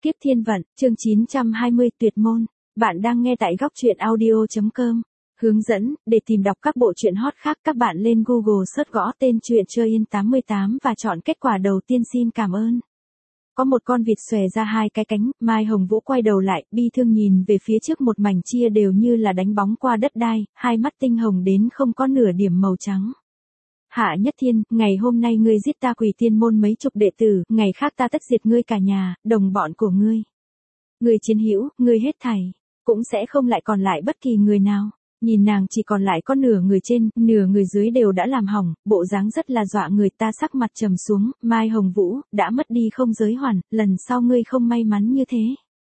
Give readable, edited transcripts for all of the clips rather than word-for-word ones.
Kiếp thiên vận, chương 920 tuyệt môn. Bạn đang nghe tại góc truyện audio.com. Hướng dẫn, để tìm đọc các bộ truyện hot khác các bạn lên Google search gõ tên truyện Chơi Yên 88 và chọn kết quả đầu tiên. Xin cảm ơn. Có một con vịt xòe ra hai cái cánh, Mai Hồng Vũ quay đầu lại, bi thương nhìn về phía trước một mảnh chia đều như là đánh bóng qua đất đai, hai mắt tinh hồng đến không có nửa điểm màu trắng. Hạ Nhất Thiên, ngày hôm nay ngươi giết ta Quỷ Tiên môn mấy chục đệ tử, ngày khác ta tất diệt ngươi cả nhà, đồng bọn của ngươi. Ngươi chiến hữu, ngươi hết thảy, cũng sẽ không lại còn lại bất kỳ người nào. Nhìn nàng chỉ còn lại có nửa người trên, nửa người dưới đều đã làm hỏng, bộ dáng rất là dọa người ta. Sắc mặt trầm xuống, Mai Hồng Vũ, đã mất đi không giới hoàn, lần sau ngươi không may mắn như thế.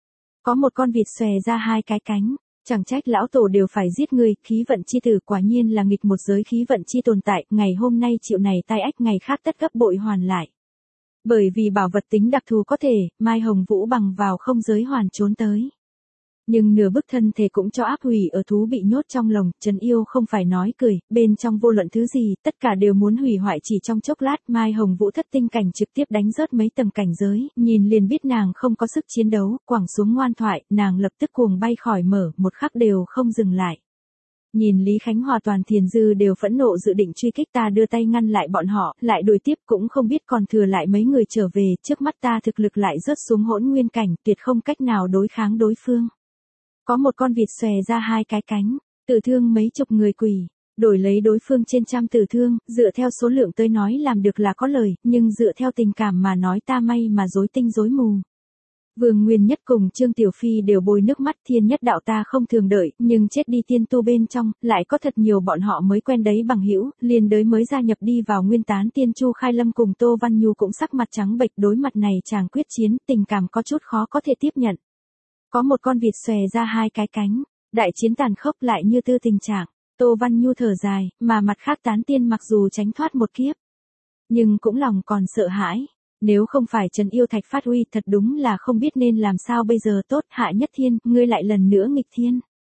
Có một con vịt xòe ra hai cái cánh. Chẳng trách lão tổ đều phải giết ngươi, khí vận chi tử quả nhiên là nghịch một giới khí vận chi tồn tại, ngày hôm nay chịu này tai ách, ngày khác tất gấp bội hoàn lại. Bởi vì bảo vật tính đặc thù có thể, Mai Hồng Vũ bằng vào không giới hoàn trốn tới. Nhưng nửa bức thân thể cũng cho áp hủy ở thú bị nhốt trong lồng, Trấn Yêu không phải nói cười, bên trong vô luận thứ gì, tất cả đều muốn hủy hoại chỉ trong chốc lát. Mai Hồng Vũ thất tinh cảnh trực tiếp đánh rớt mấy tầng cảnh giới, nhìn liền biết nàng không có sức chiến đấu, quẳng xuống ngoan thoại, nàng lập tức cuồng bay khỏi mở, một khắc đều không dừng lại. Nhìn Lý Khánh Hòa Toàn Thiền Dư đều phẫn nộ dự định truy kích, ta đưa tay ngăn lại bọn họ, lại đuổi tiếp cũng không biết còn thừa lại mấy người trở về, trước mắt ta thực lực lại rớt xuống hỗn nguyên cảnh, tuyệt không cách nào đối kháng đối phương. Có một con vịt xòe ra hai cái cánh, tử thương mấy chục người quỷ, đổi lấy đối phương trên trăm tử thương, dựa theo số lượng tới nói làm được là có lời, nhưng dựa theo tình cảm mà nói ta may mà rối tinh rối mù. Vương Nguyên Nhất cùng Trương Tiểu Phi đều bôi nước mắt. Thiên Nhất đạo ta không thường đợi, nhưng chết đi tiên tu bên trong, lại có thật nhiều bọn họ mới quen đấy bằng hữu, liền đới mới gia nhập đi vào Nguyên Tán Tiên Chu Khai Lâm cùng Tô Văn Nhu cũng sắc mặt trắng bệch, đối mặt này chàng quyết chiến, tình cảm có chút khó có thể tiếp nhận. Có một con vịt xòe ra hai cái cánh, đại chiến tàn khốc lại như tư tình trạng, Tô Văn Nhu thở dài, mà mặt khác tán tiên mặc dù tránh thoát một kiếp, nhưng cũng lòng còn sợ hãi. Nếu không phải Trấn Yêu Thạch phát huy, thật đúng là không biết nên làm sao bây giờ tốt. Hạ Nhất Thiên, ngươi lại lần nữa nghịch thiên.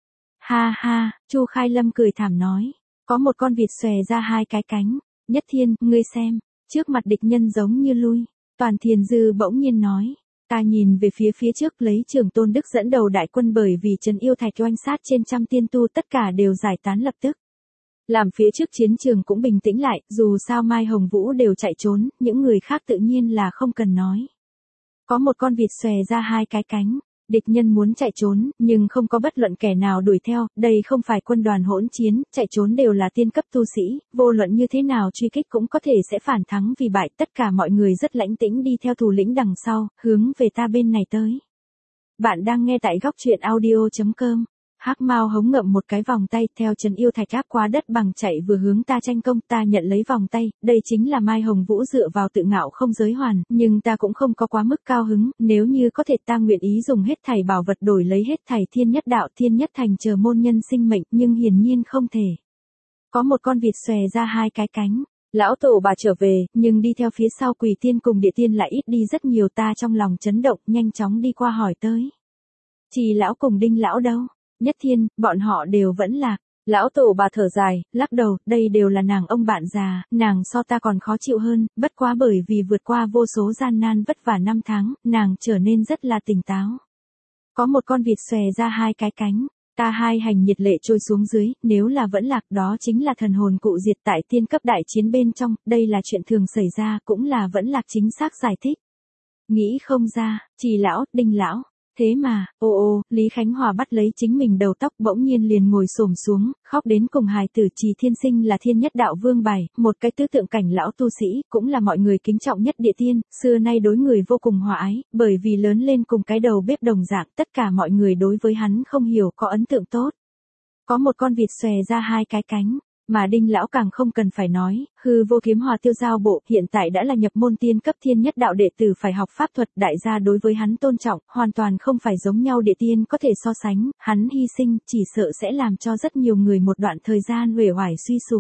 Ha ha, Chu Khai Lâm cười thảm nói, có một con vịt xòe ra hai cái cánh, Nhất Thiên, ngươi xem, trước mặt địch nhân giống như lui. Toàn Thiền Dư bỗng nhiên nói, ta nhìn về phía trước, lấy Trường Tôn Đức dẫn đầu đại quân, bởi vì Trấn Yêu Thạch oanh sát trên trăm tiên tu, tất cả đều giải tán lập tức. Làm phía trước chiến trường cũng bình tĩnh lại, dù sao Mai Hồng Vũ đều chạy trốn, những người khác tự nhiên là không cần nói. Có một con vịt xòe ra hai cái cánh, địch nhân muốn chạy trốn, nhưng không có bất luận kẻ nào đuổi theo, đây không phải quân đoàn hỗn chiến, chạy trốn đều là tiên cấp tu sĩ, vô luận như thế nào truy kích cũng có thể sẽ phản thắng vì bại, tất cả mọi người rất lãnh tĩnh đi theo thủ lĩnh đằng sau, hướng về ta bên này tới. Bạn đang nghe tại góc truyện audio.com. Hắc Mao hống ngậm một cái vòng tay, theo Trấn Yêu Thạch áp qua đất bằng chạy vừa hướng ta tranh công, ta nhận lấy vòng tay, đây chính là Mai Hồng Vũ dựa vào tự ngạo không giới hoàn, nhưng ta cũng không có quá mức cao hứng, nếu như có thể ta nguyện ý dùng hết thảy bảo vật đổi lấy hết thảy Thiên Nhất đạo Thiên Nhất thành chờ môn nhân sinh mệnh, nhưng hiển nhiên không thể. Có một con vịt xòe ra hai cái cánh, lão tổ bà trở về, nhưng đi theo phía sau Quỷ Tiên cùng Địa Tiên lại ít đi rất nhiều, ta trong lòng chấn động, nhanh chóng đi qua hỏi tới. Trì lão cùng Đinh lão đâu? Nhất Thiên, bọn họ đều vẫn lạc. Lão tổ bà thở dài, lắc đầu, đây đều là nàng ông bạn già, nàng so ta còn khó chịu hơn, bất quá bởi vì vượt qua vô số gian nan vất vả năm tháng, nàng trở nên rất là tỉnh táo. Có một con vịt xòe ra hai cái cánh, ta hai hành nhiệt lệ trôi xuống dưới, nếu là vẫn lạc đó chính là thần hồn cụ diệt tại tiên cấp đại chiến bên trong, đây là chuyện thường xảy ra, cũng là vẫn lạc chính xác giải thích. Nghĩ không ra, Trì lão, Đinh lão. Thế mà, Lý Khánh Hòa bắt lấy chính mình đầu tóc, bỗng nhiên liền ngồi xổm xuống, khóc đến cùng hài tử. Trì Thiên Sinh là Thiên Nhất đạo vương bài, một cái tứ tượng cảnh lão tu sĩ, cũng là mọi người kính trọng nhất Địa Tiên, xưa nay đối người vô cùng hòa ái, bởi vì lớn lên cùng cái đầu bếp đồng dạng, tất cả mọi người đối với hắn không hiểu có ấn tượng tốt. Có một con vịt xòe ra hai cái cánh. Mà Đinh lão càng không cần phải nói, hư vô kiếm hòa tiêu giao bộ, hiện tại đã là nhập môn tiên cấp Thiên Nhất đạo đệ tử phải học pháp thuật, đại gia đối với hắn tôn trọng, hoàn toàn không phải giống nhau Địa Tiên có thể so sánh, hắn hy sinh, chỉ sợ sẽ làm cho rất nhiều người một đoạn thời gian uể oải suy sụp.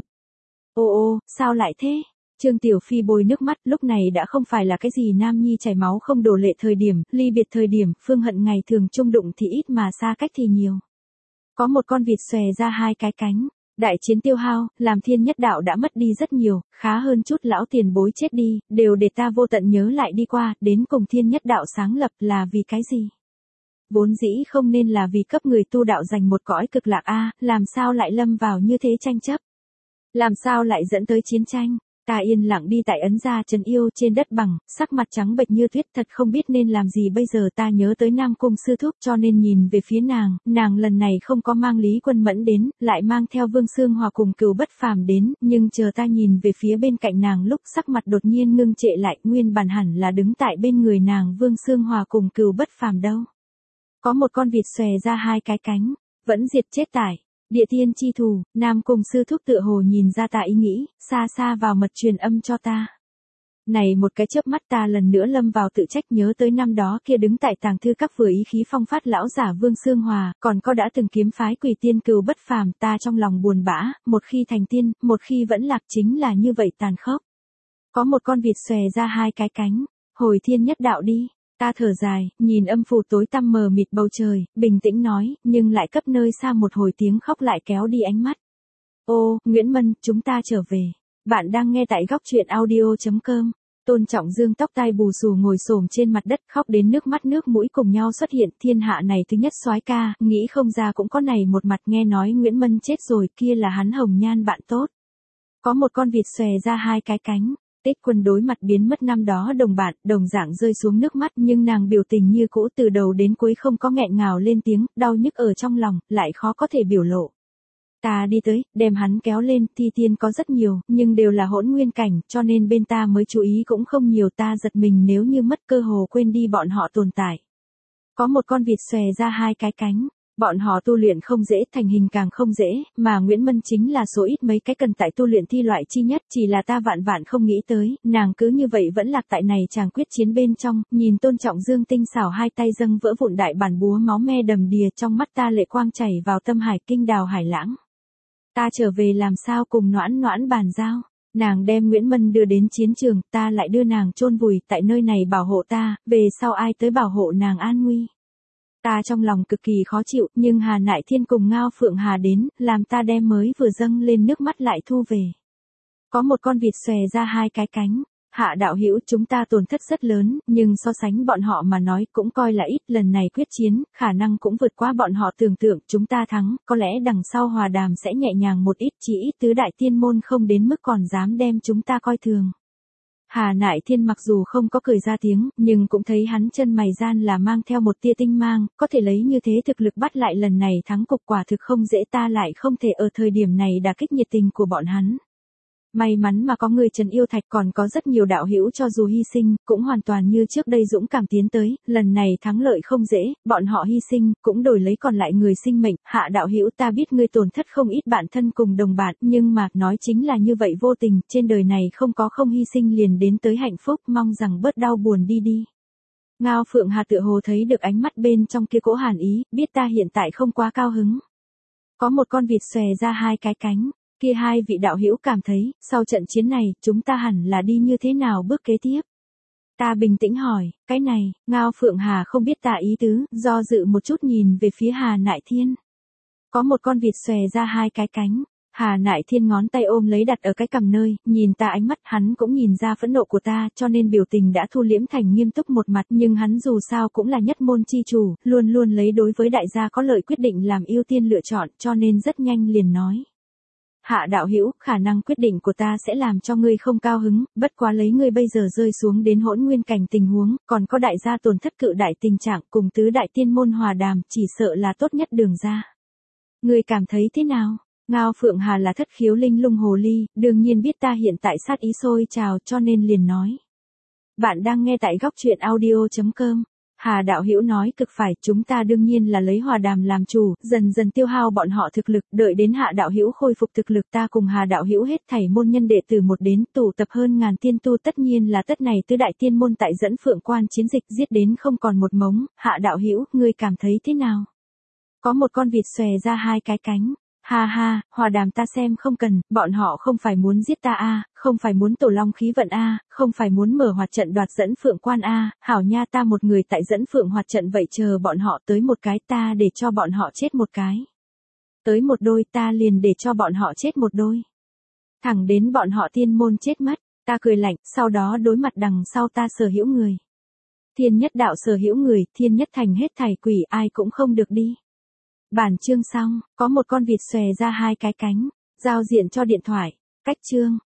Sao lại thế? Trương Tiểu Phi bôi nước mắt, lúc này đã không phải là cái gì nam nhi chảy máu không đổ lệ thời điểm, ly biệt thời điểm, Phương Hận ngày thường chung đụng thì ít mà xa cách thì nhiều. Có một con vịt xòe ra hai cái cánh. Đại chiến tiêu hao, làm thiên nhất đạo đã mất đi rất nhiều, khá hơn chút lão tiền bối chết đi, đều để ta vô tận nhớ lại đi qua, đến cùng thiên nhất đạo sáng lập là vì cái gì? Vốn dĩ không nên là vì cấp người tu đạo giành một cõi cực lạc a, làm sao lại lâm vào như thế tranh chấp? Làm sao lại dẫn tới chiến tranh? Ta yên lặng đi tại ấn gia trấn yêu trên đất bằng, sắc mặt trắng bệch như tuyết, thật không biết nên làm gì bây giờ. Ta nhớ tới Nam Cung sư thúc cho nên nhìn về phía nàng lần này không có mang Lý Quân Mẫn đến, lại mang theo Vương Xương Hòa cùng Cửu Bất Phàm đến, nhưng chờ ta nhìn về phía bên cạnh nàng lúc sắc mặt đột nhiên ngưng trệ lại, nguyên bản hẳn là đứng tại bên người nàng Vương Xương Hòa cùng Cửu Bất Phàm đâu. Có một con vịt xòe ra hai cái cánh, vẫn diệt chết tải. Địa tiên chi thù, Nam Cung sư thúc tựa hồ nhìn ra ta ý nghĩ, xa xa vào mật truyền âm cho ta. Này một cái chớp mắt ta lần nữa lâm vào tự trách, nhớ tới năm đó kia đứng tại tàng thư các vừa ý khí phong phát lão giả Vương Xương Hòa, còn có đã từng kiếm phái Quỷ Tiên Cửu Bất Phàm, ta trong lòng buồn bã, một khi thành tiên, một khi vẫn lạc, chính là như vậy tàn khốc. Có một con vịt xòe ra hai cái cánh, hồi thiên nhất đạo đi. Ta thở dài, nhìn âm phủ tối tăm mờ mịt bầu trời, bình tĩnh nói, nhưng lại cấp nơi xa một hồi tiếng khóc lại kéo đi ánh mắt. Ô, Nguyễn Mân, chúng ta trở về. Bạn đang nghe tại góc truyện audio.com. Tôn Trọng Dương tóc tai bù xù ngồi xổm trên mặt đất, khóc đến nước mắt nước mũi cùng nhau xuất hiện. Thiên hạ này thứ nhất soái ca, nghĩ không ra cũng có này một mặt. Nghe nói Nguyễn Mân chết rồi, kia là hắn hồng nhan bạn tốt. Có một con vịt xòe ra hai cái cánh. Tích Quân đối mặt biến mất năm đó đồng bạn, đồng dạng rơi xuống nước mắt, nhưng nàng biểu tình như cũ, từ đầu đến cuối không có nghẹn ngào lên tiếng, đau nhức ở trong lòng, lại khó có thể biểu lộ. Ta đi tới, đem hắn kéo lên, thi tiên có rất nhiều, nhưng đều là hỗn nguyên cảnh, cho nên bên ta mới chú ý cũng không nhiều. Ta giật mình nếu như mất cơ hồ quên đi bọn họ tồn tại. Có một con vịt xòe ra hai cái cánh. Bọn họ tu luyện không dễ, thành hình càng không dễ, mà Nguyễn Mân chính là số ít mấy cái cần tại tu luyện thi loại chi nhất, chỉ là ta vạn vạn không nghĩ tới, nàng cứ như vậy vẫn lạc tại này chàng quyết chiến bên trong. Nhìn Tôn Trọng Dương tinh xảo hai tay dâng vỡ vụn đại bản búa, máu me đầm đìa, trong mắt ta lệ quang chảy vào tâm hải, kinh đào hải lãng. Ta trở về làm sao cùng Noãn Noãn bàn giao. Nàng đem Nguyễn Mân đưa đến chiến trường, ta lại đưa nàng chôn vùi tại nơi này bảo hộ ta, về sau ai tới bảo hộ nàng an nguy. Ta trong lòng cực kỳ khó chịu, nhưng Hà Nại Thiên cùng Ngao Phượng Hà đến, làm ta đem mới vừa dâng lên nước mắt lại thu về. Có một con vịt xòe ra hai cái cánh. Hạ đạo hữu, chúng ta tổn thất rất lớn, nhưng so sánh bọn họ mà nói cũng coi là ít. Lần này quyết chiến, khả năng cũng vượt qua bọn họ tưởng tượng. Chúng ta thắng, có lẽ đằng sau hòa đàm sẽ nhẹ nhàng một ít, chỉ ít tứ đại tiên môn không đến mức còn dám đem chúng ta coi thường. Hà Nại Thiên mặc dù không có cười ra tiếng, nhưng cũng thấy hắn chân mày gian là mang theo một tia tinh mang, có thể lấy như thế thực lực bắt lại lần này thắng cục quả thực không dễ, ta lại không thể ở thời điểm này đả kích nhiệt tình của bọn hắn. May mắn mà có người Trần Yêu Thạch, còn có rất nhiều đạo hữu cho dù hy sinh, cũng hoàn toàn như trước đây dũng cảm tiến tới, lần này thắng lợi không dễ, bọn họ hy sinh, cũng đổi lấy còn lại người sinh mệnh. Hạ đạo hữu, ta biết ngươi tổn thất không ít bạn thân cùng đồng bạn, nhưng mà, nói chính là như vậy vô tình, trên đời này không có không hy sinh liền đến tới hạnh phúc, mong rằng bớt đau buồn đi đi. Ngao Phượng Hà tựa hồ thấy được ánh mắt bên trong kia cỗ hàn ý, biết ta hiện tại không quá cao hứng. Có một con vịt xòe ra hai cái cánh. Kia hai vị đạo hữu cảm thấy, sau trận chiến này, chúng ta hẳn là đi như thế nào bước kế tiếp? Ta bình tĩnh hỏi, cái này, Ngao Phượng Hà không biết ta ý tứ, do dự một chút nhìn về phía Hà Nại Thiên. Có một con vịt xòe ra hai cái cánh. Hà Nại Thiên ngón tay ôm lấy đặt ở cái cằm nơi, nhìn ta ánh mắt, hắn cũng nhìn ra phẫn nộ của ta, cho nên biểu tình đã thu liễm thành nghiêm túc một mặt, nhưng hắn dù sao cũng là nhất môn chi chủ, luôn luôn lấy đối với đại gia có lợi quyết định làm ưu tiên lựa chọn, cho nên rất nhanh liền nói. Hạ đạo hữu, khả năng quyết định của ta sẽ làm cho ngươi không cao hứng, bất quá lấy ngươi bây giờ rơi xuống đến hỗn nguyên cảnh tình huống, còn có đại gia tổn thất cự đại tình trạng cùng tứ đại tiên môn hòa đàm, chỉ sợ là tốt nhất đường ra. Ngươi cảm thấy thế nào? Ngao Phượng Hà là thất khiếu linh lung hồ ly, đương nhiên biết ta hiện tại sát ý sôi trào, cho nên liền nói. Bạn đang nghe tại góc truyện audio.com. Hà đạo hữu nói cực phải, chúng ta đương nhiên là lấy hòa đàm làm chủ, dần dần tiêu hao bọn họ thực lực, đợi đến Hạ đạo hữu khôi phục thực lực, ta cùng Hà đạo hữu hết thảy môn nhân đệ tử một đến, tụ tập hơn ngàn tiên tu, tất nhiên là tất này tứ đại tiên môn tại dẫn Phượng Quan chiến dịch, giết đến không còn một mống. Hạ đạo hữu, ngươi cảm thấy thế nào? Có một con vịt xòe ra hai cái cánh. Ha ha, hòa đàm ta xem không cần, bọn họ không phải muốn giết ta a, không phải muốn tổ long khí vận a, không phải muốn mở hoạt trận đoạt dẫn Phượng Quan a, hảo nha, ta một người tại dẫn Phượng hoạt trận vậy chờ bọn họ tới một cái, ta để cho bọn họ chết một cái. Tới một đôi ta liền để cho bọn họ chết một đôi. Thẳng đến bọn họ tiên môn chết mất, ta cười lạnh, sau đó đối mặt đằng sau ta sở hữu người. Thiên nhất đạo sở hữu người, thiên nhất thành hết thảy quỷ ai cũng không được đi. Bản chương xong, có một con vịt xòe ra hai cái cánh, giao diện cho điện thoại, cách chương.